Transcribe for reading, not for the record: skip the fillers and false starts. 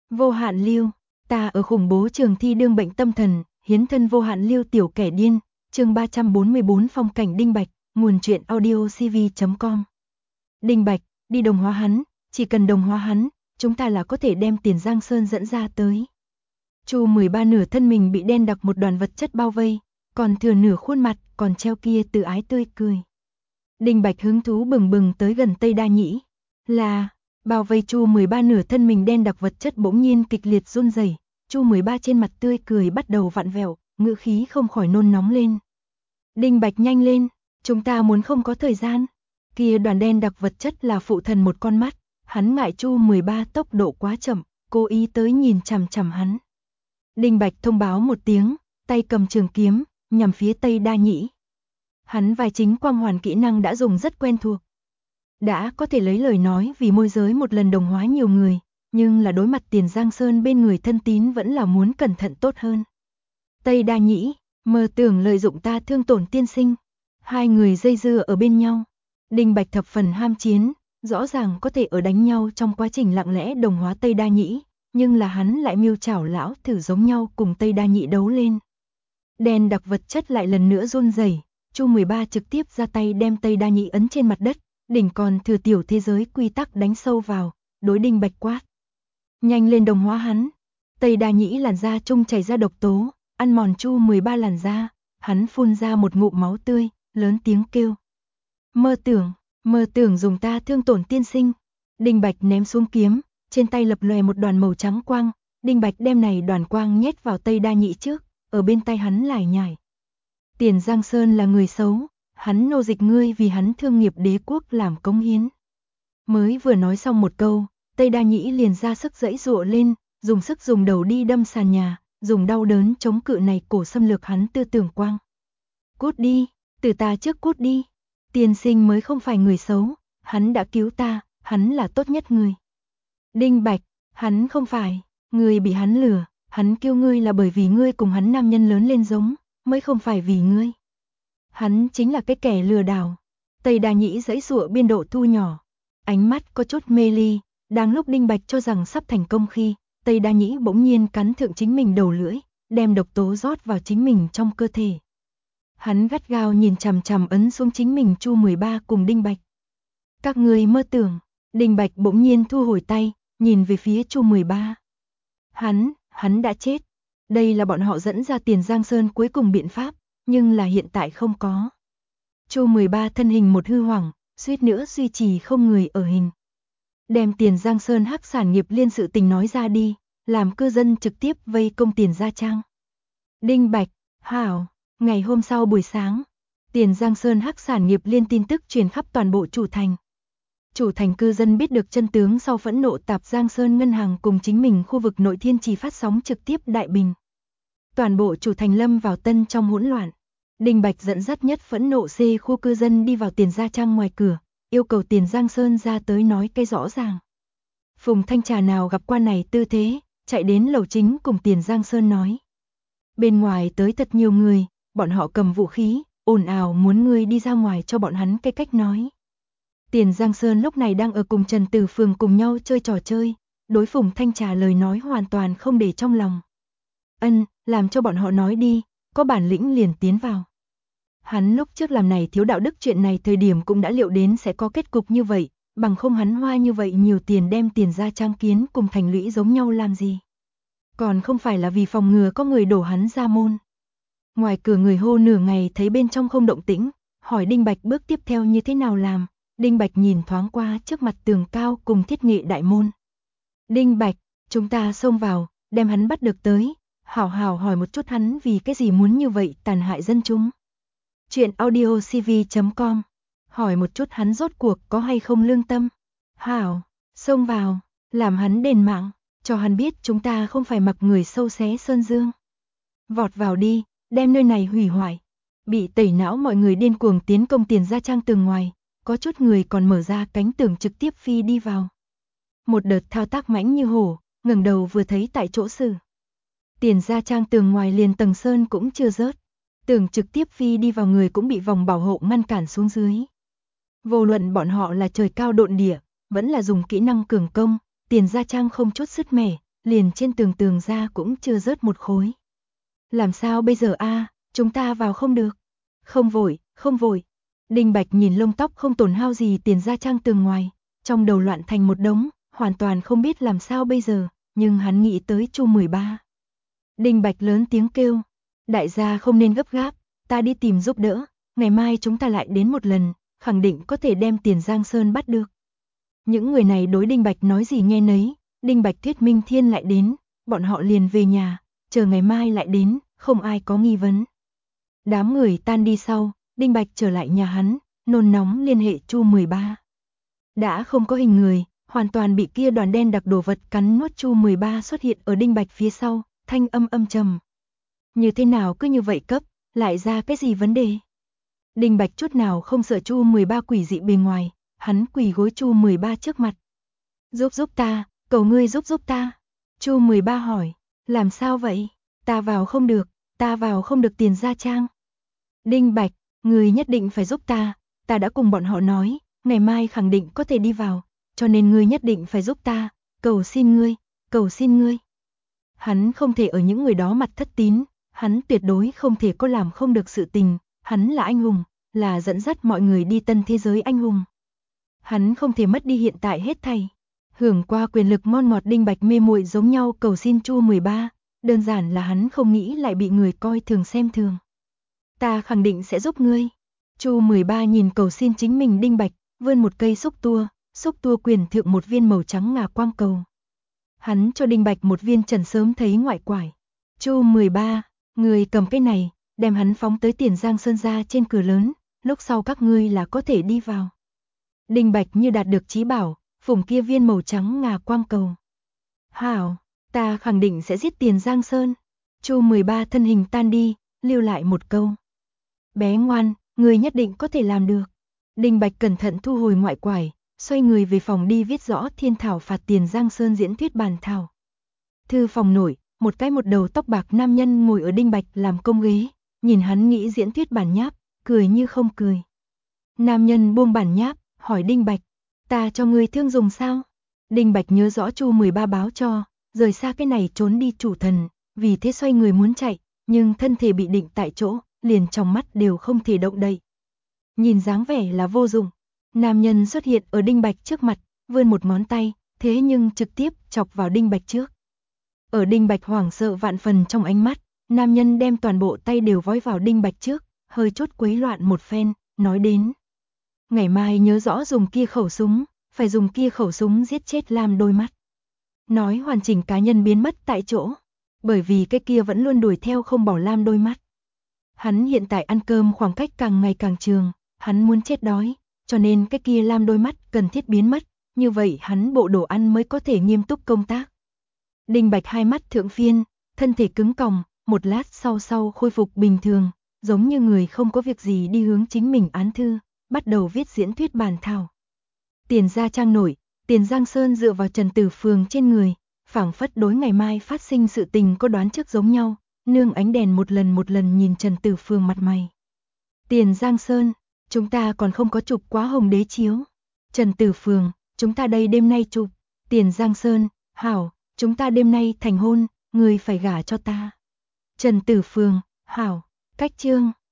Vô hạn lưu, ta ở khủng bố trường thi đương bệnh tâm thần, hiến thân vô hạn lưu tiểu kẻ điên, chương 344 phong cảnh Đinh Bạch, nguồn truyện audio cv.com. Đinh Bạch, đi đồng hóa hắn, chỉ cần đồng hóa hắn, chúng ta là có thể đem Tiền Giang Sơn dẫn ra tới. Chu 13 nửa thân mình bị đen đặc một đoàn vật chất bao vây, còn thừa nửa khuôn mặt còn treo kia từ ái tươi cười. Đinh Bạch hứng thú bừng bừng tới gần Tây Đa Nhĩ, là bao vây Chu 13 nửa thân mình đen đặc vật chất bỗng nhiên kịch liệt run rẩy, Chu 13 trên mặt tươi cười bắt đầu vặn vẹo, ngữ khí không khỏi nôn nóng lên. Đinh Bạch nhanh lên, chúng ta muốn không có thời gian. Kia đoàn đen đặc vật chất là phụ thần một con mắt, hắn ngại Chu 13 tốc độ quá chậm, cố ý tới nhìn chằm chằm hắn. Đinh Bạch thông báo một tiếng, tay cầm trường kiếm, nhằm phía Tây Đa Nhĩ. Hắn vai chính quang hoàn kỹ năng đã dùng rất quen thuộc. Đã có thể lấy lời nói vì môi giới một lần đồng hóa nhiều người, nhưng là đối mặt Tiền Giang Sơn bên người thân tín vẫn là muốn cẩn thận tốt hơn. Tây Đa Nhĩ, mơ tưởng lợi dụng ta thương tổn tiên sinh. Hai người dây dưa ở bên nhau. Đinh Bạch thập phần ham chiến, rõ ràng có thể ở đánh nhau trong quá trình lặng lẽ đồng hóa Tây Đa Nhĩ, nhưng là hắn lại miêu chảo lão thử giống nhau cùng Tây Đa Nhĩ đấu lên. Đen đặc vật chất lại lần nữa run rẩy, Chu 13 trực tiếp ra tay đem Tây Đa Nhĩ ấn trên mặt đất, đỉnh còn thừa tiểu thế giới quy tắc đánh sâu vào, đối Đinh Bạch quát. Nhanh lên đồng hóa hắn. Tây Đa Nhĩ làn da trung chảy ra độc tố, ăn mòn Chu 13 làn da, hắn phun ra một ngụm máu tươi, lớn tiếng kêu. Mơ tưởng dùng ta thương tổn tiên sinh. Đinh Bạch ném xuống kiếm, trên tay lập lòe một đoàn màu trắng quang, Đinh Bạch đem này đoàn quang nhét vào Tây Đa Nhĩ trước, ở bên tay hắn lải nhải. Tiền Giang Sơn là người xấu, hắn nô dịch ngươi vì hắn thương nghiệp đế quốc làm cống hiến. Mới vừa nói xong một câu, Tây Đa Nhĩ liền ra sức giãy giụa lên, dùng sức dùng đầu đi đâm sàn nhà, dùng đau đớn chống cự này cổ xâm lược hắn tư tưởng quang. Cút đi, từ ta trước cút đi. Tiên sinh mới không phải người xấu, hắn đã cứu ta, hắn là tốt nhất người. Đinh Bạch, hắn không phải, ngươi bị hắn lừa, hắn kêu ngươi là bởi vì ngươi cùng hắn nam nhân lớn lên giống, mới không phải vì ngươi. Hắn chính là cái kẻ lừa đảo. Tây Đa Nhĩ giãy giụa biên độ thu nhỏ, ánh mắt có chút mê ly, đang lúc Đinh Bạch cho rằng sắp thành công khi, Tây Đa Nhĩ bỗng nhiên cắn thượng chính mình đầu lưỡi, đem độc tố rót vào chính mình trong cơ thể. Hắn gắt gao nhìn chằm chằm ấn xuống chính mình Chu 13 cùng Đinh Bạch. Các ngươi mơ tưởng. Đinh Bạch bỗng nhiên thu hồi tay, nhìn về phía Chu 13. Hắn đã chết. Đây là bọn họ dẫn ra Tiền Giang Sơn cuối cùng biện pháp, nhưng là hiện tại không có. Chu 13 thân hình một hư hoảng, suýt nữa duy trì không người ở hình. Đem Tiền Giang Sơn hắc sản nghiệp liên sự tình nói ra đi, làm cư dân trực tiếp vây công Tiền Gia Trang. Đinh Bạch, hảo. Ngày hôm sau buổi sáng, Tiền Giang Sơn hắc sản nghiệp liên tin tức truyền khắp toàn bộ chủ thành. Chủ thành cư dân biết được chân tướng sau phẫn nộ tạp Giang Sơn ngân hàng cùng chính mình khu vực nội thiên trì phát sóng trực tiếp đại bình. Toàn bộ chủ thành lâm vào tân trong hỗn loạn. Đinh Bạch dẫn dắt nhất phẫn nộ C khu cư dân đi vào Tiền Gia Trang ngoài cửa, yêu cầu Tiền Giang Sơn ra tới nói cái rõ ràng. Phùng Thanh Trà nào gặp qua này tư thế, chạy đến lầu chính cùng Tiền Giang Sơn nói. Bên ngoài tới thật nhiều người, bọn họ cầm vũ khí, ồn ào muốn ngươi đi ra ngoài cho bọn hắn cái cách nói. Tiền Giang Sơn lúc này đang ở cùng Trần Tử Phường cùng nhau chơi trò chơi, đối Phùng Thanh Trà lời nói hoàn toàn không để trong lòng. Làm cho bọn họ nói đi, có bản lĩnh liền tiến vào. Hắn lúc trước làm này thiếu đạo đức chuyện này thời điểm cũng đã liệu đến sẽ có kết cục như vậy, bằng không hắn hoa như vậy nhiều tiền đem Tiền Gia Trang kiến cùng thành lũy giống nhau làm gì. Còn không phải là vì phòng ngừa có người đổ hắn ra môn. Ngoài cửa người hô nửa ngày thấy bên trong không động tĩnh, hỏi Đinh Bạch bước tiếp theo như thế nào làm. Đinh Bạch nhìn thoáng qua trước mặt tường cao cùng thiết nghị đại môn. Đinh Bạch, chúng ta xông vào, đem hắn bắt được tới, hảo hảo hỏi một chút hắn vì cái gì muốn như vậy tàn hại dân chúng. Chuyện audio cv.com, hỏi một chút hắn rốt cuộc có hay không lương tâm. Hảo, xông vào, làm hắn đền mạng, cho hắn biết chúng ta không phải mặc người sâu xé sơn dương. Vọt vào đi, đem nơi này hủy hoại. Bị tẩy não mọi người điên cuồng tiến công Tiền Gia Trang tường ngoài, có chút người còn mở ra cánh tường trực tiếp phi đi vào. Một đợt thao tác mãnh như hổ, ngẩng đầu vừa thấy tại chỗ xử. Tiền Gia Trang tường ngoài liền tầng sơn cũng chưa rớt, tường trực tiếp phi đi vào người cũng bị vòng bảo hộ ngăn cản xuống dưới. Vô luận bọn họ là trời cao độn địa, vẫn là dùng kỹ năng cường công, Tiền Gia Trang không chút sứt mẻ, liền trên tường ra cũng chưa rớt một khối. Làm sao bây giờ a, chúng ta vào không được. Không vội, không vội. Đinh Bạch nhìn lông tóc không tổn hao gì Tiền Gia Trang tường ngoài, trong đầu loạn thành một đống, hoàn toàn không biết làm sao bây giờ, nhưng hắn nghĩ tới Chu 13. Đinh Bạch lớn tiếng kêu, đại gia không nên gấp gáp, ta đi tìm giúp đỡ, ngày mai chúng ta lại đến một lần, khẳng định có thể đem Tiền Giang Sơn bắt được. Những người này đối Đinh Bạch nói gì nghe nấy, Đinh Bạch thuyết Minh Thiên lại đến, bọn họ liền về nhà, chờ ngày mai lại đến, không ai có nghi vấn. Đám người tan đi sau, Đinh Bạch trở lại nhà hắn, nôn nóng liên hệ Chu 13. Đã không có hình người, hoàn toàn bị kia đoàn đen đặc đồ vật cắn nuốt. Chu 13 xuất hiện ở Đinh Bạch phía sau, thanh âm trầm. Như thế nào cứ như vậy cấp, lại ra cái gì vấn đề? Đinh Bạch chút nào không sợ Chu 13 quỷ dị bề ngoài, hắn quỳ gối Chu 13 trước mặt. Giúp ta, cầu ngươi giúp ta. Chu 13 hỏi, làm sao vậy? Ta vào không được Tiền Gia Trang. Đinh Bạch, ngươi nhất định phải giúp ta đã cùng bọn họ nói, ngày mai khẳng định có thể đi vào, cho nên ngươi nhất định phải giúp ta, cầu xin ngươi. Hắn không thể ở những người đó mặt thất tín, hắn tuyệt đối không thể có làm không được sự tình, hắn là anh hùng, là dẫn dắt mọi người đi tân thế giới anh hùng. Hắn không thể mất đi hiện tại hết thảy. Hưởng qua quyền lực ngon ngọt. Đinh Bạch mê muội giống nhau cầu xin Chu 13, đơn giản là hắn không nghĩ lại bị người coi thường xem thường. Ta khẳng định sẽ giúp ngươi. Chu 13 nhìn cầu xin chính mình Đinh Bạch, vươn một cây xúc tua quyền thượng một viên màu trắng ngà quang cầu. Hắn cho Đinh Bạch một viên Trần sớm thấy ngoại quải. Chu 13, người cầm cái này, đem hắn phóng tới Tiền Giang Sơn ra trên cửa lớn, lúc sau các ngươi là có thể đi vào. Đinh Bạch như đạt được chí bảo, phủng kia viên màu trắng ngà quang cầu. Hảo, ta khẳng định sẽ giết Tiền Giang Sơn. Chu 13 thân hình tan đi, lưu lại một câu. Bé ngoan, ngươi nhất định có thể làm được. Đinh Bạch cẩn thận thu hồi ngoại quải, xoay người về phòng đi viết rõ thiên thảo phạt Tiền Giang Sơn diễn thuyết bản thảo. Thư phòng nổi, một đầu tóc bạc nam nhân ngồi ở Đinh Bạch làm công ghế, nhìn hắn nghĩ diễn thuyết bản nháp, cười như không cười. Nam nhân buông bản nháp, hỏi Đinh Bạch, ta cho ngươi thương dùng sao? Đinh Bạch nhớ rõ Chu 13 báo cho, rời xa cái này trốn đi chủ thần, vì thế xoay người muốn chạy, nhưng thân thể bị định tại chỗ, liền trong mắt đều không thể động đậy. Nhìn dáng vẻ là vô dụng, nam nhân xuất hiện ở Đinh Bạch trước mặt, vươn một ngón tay, thế nhưng trực tiếp chọc vào Đinh Bạch trước. Ở Đinh Bạch hoảng sợ vạn phần trong ánh mắt, nam nhân đem toàn bộ tay đều vói vào Đinh Bạch trước, hơi chút quấy loạn một phen, nói đến. Ngày mai nhớ rõ dùng kia khẩu súng, phải dùng kia khẩu súng giết chết Lam Đôi Mắt. Nói hoàn chỉnh cá nhân biến mất tại chỗ, bởi vì cái kia vẫn luôn đuổi theo không bỏ Lam Đôi Mắt. Hắn hiện tại ăn cơm khoảng cách càng ngày càng trường, hắn muốn chết đói, cho nên cái kia Lam Đôi Mắt cần thiết biến mất, như vậy hắn bộ đồ ăn mới có thể nghiêm túc công tác. Đinh Bạch hai mắt thượng phiên, thân thể cứng còng, một lát sau khôi phục bình thường, giống như người không có việc gì đi hướng chính mình án thư, bắt đầu viết diễn thuyết bản thảo. Tiền Gia Trang nổi, Tiền Giang Sơn dựa vào Trần Tử Phường trên người, phảng phất đối ngày mai phát sinh sự tình có đoán trước giống nhau, nương ánh đèn một lần nhìn Trần Tử Phường mặt mày. Tiền Giang Sơn, chúng ta còn không có chụp quá hồng đế chiếu. Trần Tử Phường, chúng ta đây đêm nay chụp. Tiền Giang Sơn, hảo, chúng ta đêm nay thành hôn, người phải gả cho ta. Trần Tử Phường, hảo, cách chương.